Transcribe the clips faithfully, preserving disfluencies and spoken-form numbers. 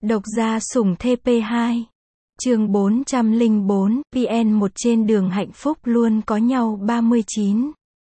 Độc gia sủng thê pê hai. Chương bốn trăm lẻ bốn, pê en một trên đường hạnh phúc luôn có nhau ba mươi chín.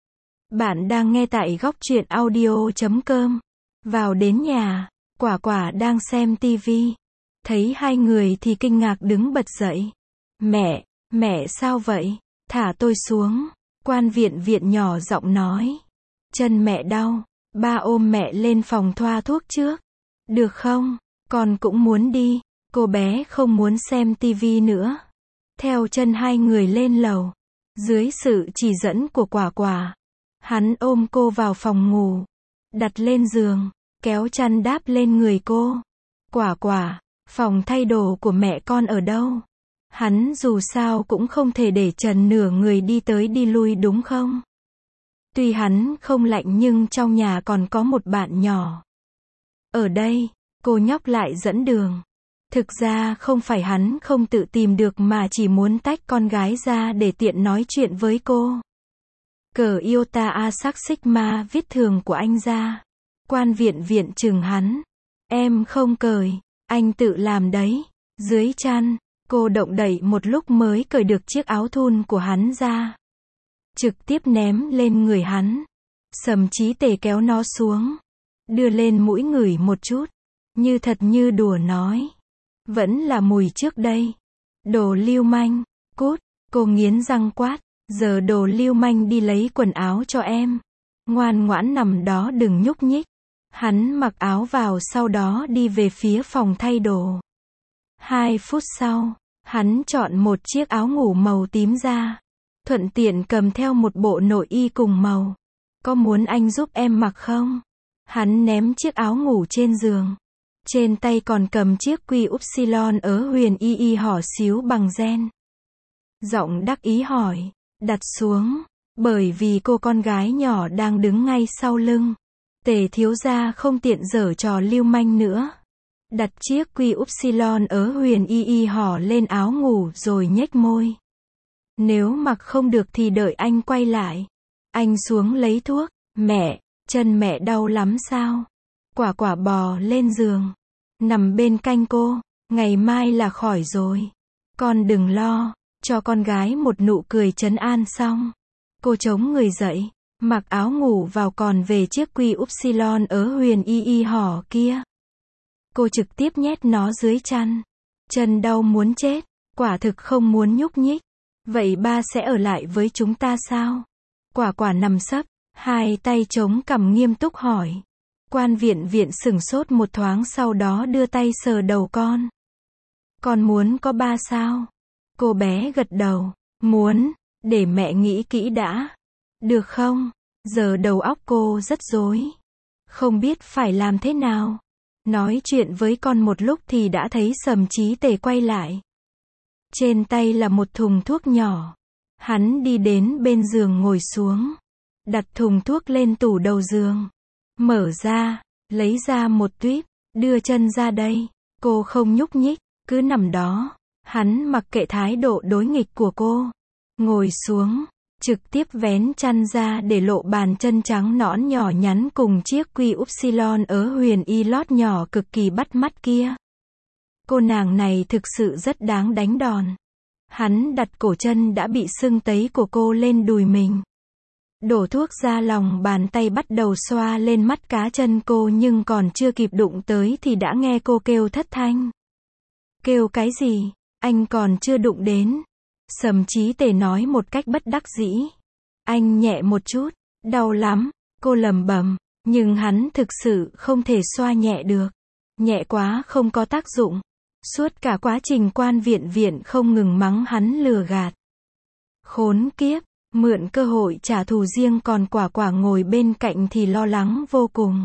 Bạn đang nghe tại góc truyện audio chấm com. Vào đến nhà, Quả Quả đang xem tivi. Thấy hai người thì kinh ngạc đứng bật dậy. Mẹ, mẹ sao vậy? Thả tôi xuống. Quan viện viện nhỏ giọng nói. Chân mẹ đau, ba ôm mẹ lên phòng thoa thuốc trước. Được không? Con cũng muốn đi. Cô bé không muốn xem tivi nữa. Theo chân hai người lên lầu. Dưới sự chỉ dẫn của Quả Quả, hắn ôm cô vào phòng ngủ, đặt lên giường, kéo chăn đáp lên người cô. Quả Quả, phòng thay đồ của mẹ con ở đâu? Hắn dù sao cũng không thể để trần nửa người đi tới đi lui đúng không? Tuy hắn không lạnh nhưng trong nhà còn có một bạn nhỏ. Ở đây, cô nhóc lại dẫn đường. Thực ra không phải hắn không tự tìm được mà chỉ muốn tách con gái ra để tiện nói chuyện với cô. Cờ Iota A sắc Sigma viết thường của anh ra. Quan viện viện chừng hắn. Em không cởi, anh tự làm đấy. Dưới chăn, cô động đậy một lúc mới cởi được chiếc áo thun của hắn ra. Trực tiếp ném lên người hắn. Sầm Chí Tề kéo nó xuống. Đưa lên mũi ngửi một chút. Như thật như đùa nói. Vẫn là mùi trước đây. Đồ lưu manh, cút, cô nghiến răng quát. Giờ đồ lưu manh đi lấy quần áo cho em. Ngoan ngoãn nằm đó đừng nhúc nhích. Hắn mặc áo vào sau đó đi về phía phòng thay đồ. Hai phút sau, hắn chọn một chiếc áo ngủ màu tím ra. Thuận tiện cầm theo một bộ nội y cùng màu. Có muốn anh giúp em mặc không? Hắn ném chiếc áo ngủ trên giường. Trên tay còn cầm chiếc quy upsilon ở huyền y y hỏ xíu bằng gen. Giọng đắc ý hỏi. Đặt xuống. Bởi vì cô con gái nhỏ đang đứng ngay sau lưng. Tề thiếu gia không tiện giở trò lưu manh nữa. Đặt chiếc quy upsilon ở huyền y y hỏ lên áo ngủ rồi nhếch môi. Nếu mặc không được thì đợi anh quay lại. Anh xuống lấy thuốc. Mẹ, chân mẹ đau lắm sao? Quả Quả bò lên giường. Nằm bên cạnh cô. Ngày mai là khỏi rồi. Con đừng lo. Cho con gái một nụ cười trấn an xong. Cô chống người dậy. Mặc áo ngủ vào còn về chiếc quy upsilon ở huyền y y hỏ kia. Cô trực tiếp nhét nó dưới chăn. Chân đau muốn chết. Quả thực không muốn nhúc nhích. Vậy ba sẽ ở lại với chúng ta sao? Quả Quả nằm sấp. Hai tay chống cằm nghiêm túc hỏi. Quan viện viện sửng sốt một thoáng sau đó đưa tay sờ đầu con. Con muốn có ba sao? Cô bé gật đầu. Muốn, để mẹ nghĩ kỹ đã. Được không? Giờ đầu óc cô rất rối. Không biết phải làm thế nào. Nói chuyện với con một lúc thì đã thấy Sầm Chí Tề quay lại. Trên tay là một thùng thuốc nhỏ. Hắn đi đến bên giường ngồi xuống. Đặt thùng thuốc lên tủ đầu giường. Mở ra, lấy ra một tuýp, đưa chân ra đây. Cô không nhúc nhích, cứ nằm đó. Hắn mặc kệ thái độ đối nghịch của cô. Ngồi xuống, trực tiếp vén chăn ra để lộ bàn chân trắng nõn nhỏ nhắn cùng chiếc quy upsilon ở huyền y lót nhỏ cực kỳ bắt mắt kia. Cô nàng này thực sự rất đáng đánh đòn. Hắn đặt cổ chân đã bị sưng tấy của cô lên đùi mình. Đổ thuốc ra lòng bàn tay bắt đầu xoa lên mắt cá chân cô nhưng còn chưa kịp đụng tới thì đã nghe cô kêu thất thanh. Kêu cái gì? Anh còn chưa đụng đến. Sầm Chí Tề nói một cách bất đắc dĩ. Anh nhẹ một chút. Đau lắm. Cô lẩm bẩm. Nhưng hắn thực sự không thể xoa nhẹ được. Nhẹ quá không có tác dụng. Suốt cả quá trình quan viện viện không ngừng mắng hắn lừa gạt. Khốn kiếp. Mượn cơ hội trả thù riêng còn Quả Quả ngồi bên cạnh thì lo lắng vô cùng.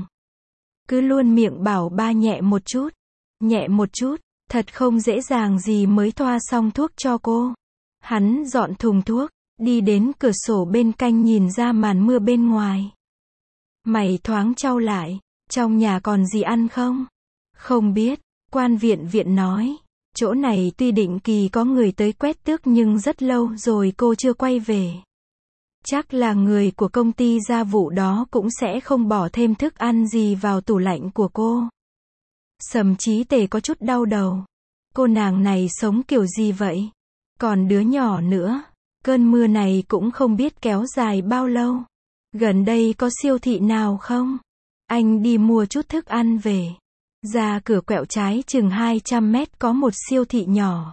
Cứ luôn miệng bảo ba nhẹ một chút. Nhẹ một chút. Thật không dễ dàng gì mới thoa xong thuốc cho cô. Hắn dọn thùng thuốc, đi đến cửa sổ bên cạnh nhìn ra màn mưa bên ngoài. Mày thoáng chau lại, trong nhà còn gì ăn không? Không biết, quan viện viện nói. Chỗ này tuy định kỳ có người tới quét tước nhưng rất lâu rồi cô chưa quay về. Chắc là người của công ty gia vụ đó cũng sẽ không bỏ thêm thức ăn gì vào tủ lạnh của cô. Sầm Chí Tề có chút đau đầu. Cô nàng này sống kiểu gì vậy? Còn đứa nhỏ nữa. Cơn mưa này cũng không biết kéo dài bao lâu. Gần đây có siêu thị nào không? Anh đi mua chút thức ăn về. Ra cửa quẹo trái chừng hai trăm mét có một siêu thị nhỏ.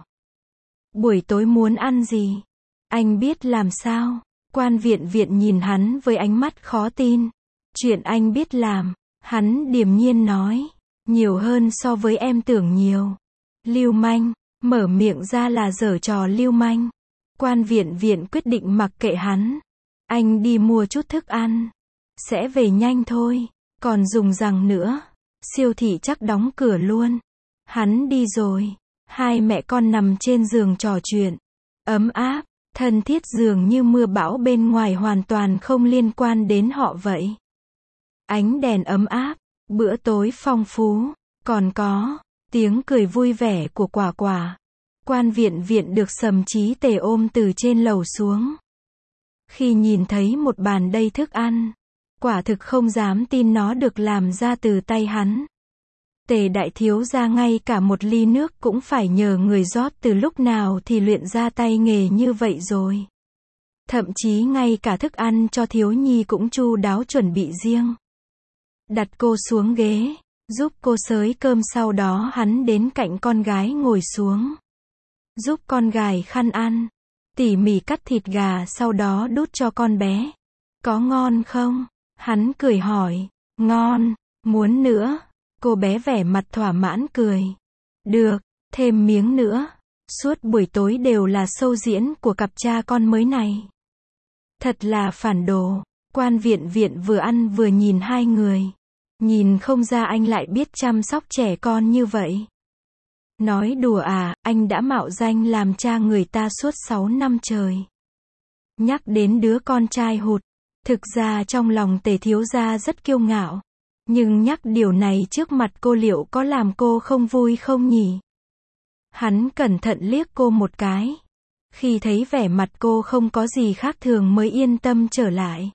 Buổi tối muốn ăn gì? Anh biết làm sao? Quan Viện Viện nhìn hắn với ánh mắt khó tin. Chuyện anh biết làm, hắn điềm nhiên nói. Nhiều hơn so với em tưởng nhiều. Lưu manh, mở miệng ra là giở trò lưu manh. Quan Viện Viện quyết định mặc kệ hắn. Anh đi mua chút thức ăn. Sẽ về nhanh thôi. Còn dùng rằng nữa. Siêu thị chắc đóng cửa luôn. Hắn đi rồi. Hai mẹ con nằm trên giường trò chuyện. Ấm áp, thân thiết dường như mưa bão bên ngoài hoàn toàn không liên quan đến họ vậy. Ánh đèn ấm áp, bữa tối phong phú, còn có tiếng cười vui vẻ của Quả Quả. Quan Viện Viện được Sầm Chí Tề ôm từ trên lầu xuống. Khi nhìn thấy một bàn đầy thức ăn, quả thực không dám tin nó được làm ra từ tay hắn. Tề đại thiếu gia ngay cả một ly nước cũng phải nhờ người rót, từ lúc nào thì luyện ra tay nghề như vậy rồi. Thậm chí ngay cả thức ăn cho thiếu nhi cũng chu đáo chuẩn bị riêng. Đặt cô xuống ghế, giúp cô xới cơm, sau đó hắn đến cạnh con gái ngồi xuống. Giúp con gài khăn ăn, tỉ mỉ cắt thịt gà sau đó đút cho con bé. Có ngon không? Hắn cười hỏi. Ngon, muốn nữa. Cô bé vẻ mặt thỏa mãn cười. Được, thêm miếng nữa. Suốt buổi tối đều là show diễn của cặp cha con mới này. Thật là phản đồ. Quan Viện Viện vừa ăn vừa nhìn hai người. Nhìn không ra anh lại biết chăm sóc trẻ con như vậy. Nói đùa à, anh đã mạo danh làm cha người ta suốt sáu năm trời. Nhắc đến đứa con trai hụt, thực ra trong lòng Tề thiếu gia rất kiêu ngạo. Nhưng nhắc điều này trước mặt cô liệu có làm cô không vui không nhỉ? Hắn cẩn thận liếc cô một cái. Khi thấy vẻ mặt cô không có gì khác thường mới yên tâm trở lại.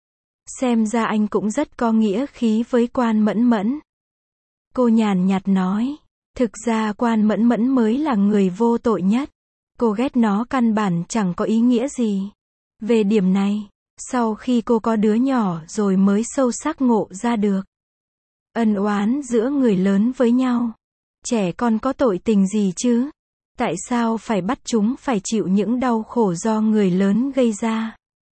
Xem ra anh cũng rất có nghĩa khí với Quan Mẫn Mẫn. Cô nhàn nhạt nói. Thực ra Quan Mẫn Mẫn mới là người vô tội nhất. Cô ghét nó căn bản chẳng có ý nghĩa gì. Về điểm này, sau khi cô có đứa nhỏ rồi mới sâu sắc ngộ ra được. Ân oán giữa người lớn với nhau. Trẻ con có tội tình gì chứ? Tại sao phải bắt chúng phải chịu những đau khổ do người lớn gây ra?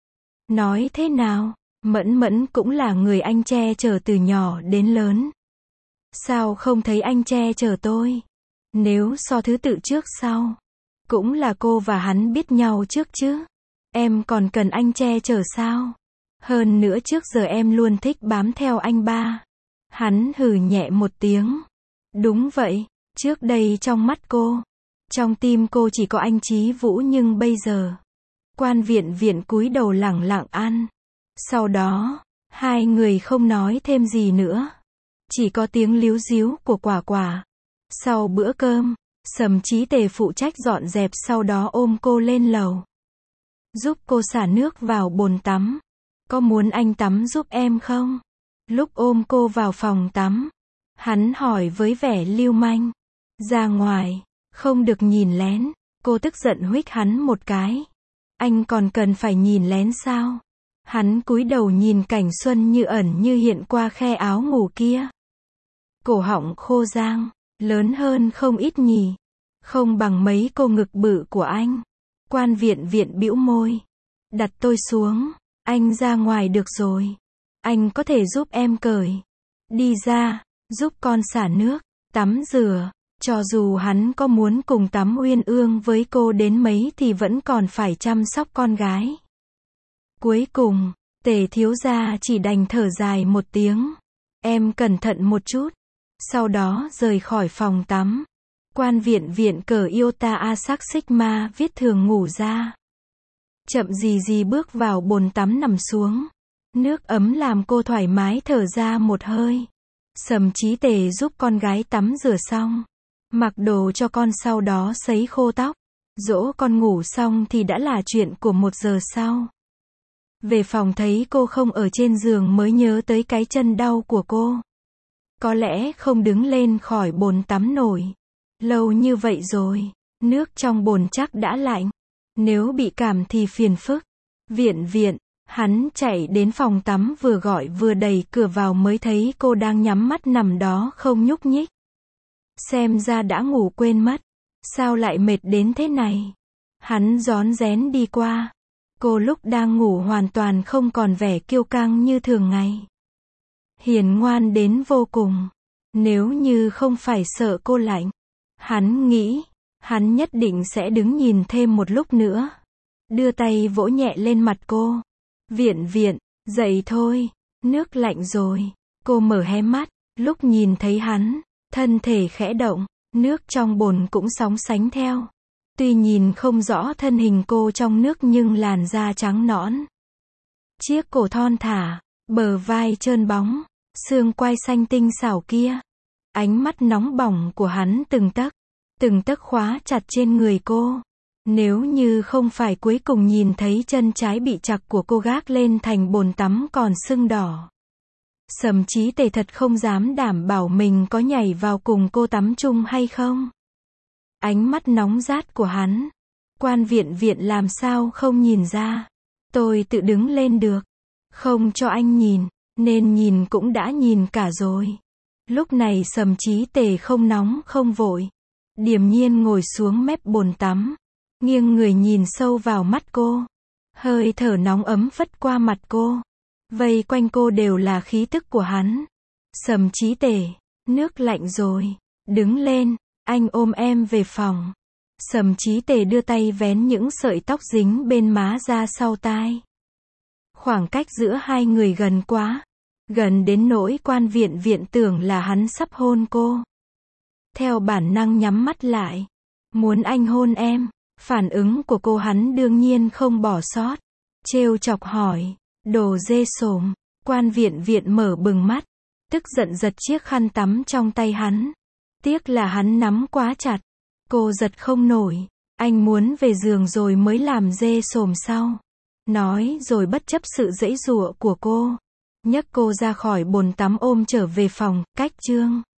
Nói thế nào? Mẫn Mẫn cũng là người anh che chở từ nhỏ đến lớn. Sao không thấy anh che chở tôi? Nếu so thứ tự trước sau, cũng là cô và hắn biết nhau trước chứ. Em còn cần anh che chở sao? Hơn nữa trước giờ em luôn thích bám theo anh ba. Hắn hừ nhẹ một tiếng. Đúng vậy, trước đây trong mắt cô, trong tim cô chỉ có anh Chí Vũ, nhưng bây giờ, Quan Viện Viện cúi đầu lẳng lặng ăn. Sau đó, hai người không nói thêm gì nữa. Chỉ có tiếng líu díu của Quả Quả. Sau bữa cơm, Sầm Chí Tề phụ trách dọn dẹp, sau đó ôm cô lên lầu. Giúp cô xả nước vào bồn tắm. Có muốn anh tắm giúp em không? Lúc ôm cô vào phòng tắm, hắn hỏi với vẻ lưu manh. Ra ngoài, không được nhìn lén. Cô tức giận huých hắn một cái. Anh còn cần phải nhìn lén sao? Hắn cúi đầu nhìn cảnh xuân như ẩn như hiện qua khe áo ngủ kia. Cổ họng khô rang, lớn hơn không ít nhỉ. Không bằng mấy cô ngực bự của anh. Quan Viện Viện bĩu môi. Đặt tôi xuống, anh ra ngoài được rồi. Anh có thể giúp em cởi. Đi ra, giúp con xả nước, tắm rửa. Cho dù hắn có muốn cùng tắm uyên ương với cô đến mấy thì vẫn còn phải chăm sóc con gái. Cuối cùng, Tề thiếu gia chỉ đành thở dài một tiếng. Em cẩn thận một chút. Sau đó rời khỏi phòng tắm. Quan Viện Viện cởi Iota Asac Sigma viết thường ngủ ra. Chậm gì gì bước vào bồn tắm nằm xuống. Nước ấm làm cô thoải mái thở ra một hơi. Sầm Chí Tề giúp con gái tắm rửa xong, mặc đồ cho con, sau đó sấy khô tóc. Dỗ con ngủ xong thì đã là chuyện của một giờ sau. Về phòng thấy cô không ở trên giường mới nhớ tới cái chân đau của cô. có lẽ không đứng lên khỏi bồn tắm nổi. Lâu như vậy rồi, nước trong bồn chắc đã lạnh. Nếu bị cảm thì phiền phức. Viện viện, hắn chạy đến phòng tắm vừa gọi vừa đẩy cửa vào mới thấy cô đang nhắm mắt nằm đó không nhúc nhích. Xem ra đã ngủ quên mất. Sao lại mệt đến thế này? Hắn rón rén đi qua. Cô lúc đang ngủ hoàn toàn không còn vẻ kiêu căng như thường ngày. Hiền ngoan đến vô cùng. Nếu như không phải sợ cô lạnh, hắn nghĩ, hắn nhất định sẽ đứng nhìn thêm một lúc nữa. Đưa tay vỗ nhẹ lên mặt cô. Viện viện, dậy thôi, nước lạnh rồi. Cô mở hé mắt, lúc nhìn thấy hắn, thân thể khẽ động, nước trong bồn cũng sóng sánh theo. Tuy nhìn không rõ thân hình cô trong nước nhưng làn da trắng nõn. Chiếc cổ thon thả, bờ vai trơn bóng, xương quai xanh tinh xảo kia. Ánh mắt nóng bỏng của hắn từng tấc, từng tấc khóa chặt trên người cô. Nếu như không phải cuối cùng nhìn thấy chân trái bị chặt của cô gác lên thành bồn tắm còn sưng đỏ, Sầm Chí Tề thật không dám đảm bảo mình có nhảy vào cùng cô tắm chung hay không. Ánh mắt nóng rát của hắn, Quan Viện Viện làm sao không nhìn ra. Tôi tự đứng lên được, không cho anh nhìn, nên nhìn cũng đã nhìn cả rồi. Lúc này Sầm Chí Tề không nóng không vội, điềm nhiên ngồi xuống mép bồn tắm, nghiêng người nhìn sâu vào mắt cô. Hơi thở nóng ấm phất qua mặt cô. Vây quanh cô đều là khí tức của hắn. Sầm Chí Tề, nước lạnh rồi, đứng lên, anh ôm em về phòng. Sầm Chí Tề đưa tay vén những sợi tóc dính bên má ra sau tai. Khoảng cách giữa hai người gần quá, gần đến nỗi Quan Viện Viện tưởng là hắn sắp hôn cô. Theo bản năng nhắm mắt lại, muốn anh hôn em. Phản ứng của cô hắn đương nhiên không bỏ sót. Trêu chọc hỏi, đồ dê sồm. Quan Viện Viện mở bừng mắt, tức giận giật chiếc khăn tắm trong tay hắn. Tiếc là hắn nắm quá chặt, cô giật không nổi. Anh muốn về giường rồi mới làm dê sồm sau. Nói rồi bất chấp sự giãy giụa của cô, nhấc cô ra khỏi bồn tắm ôm trở về phòng. Cách chương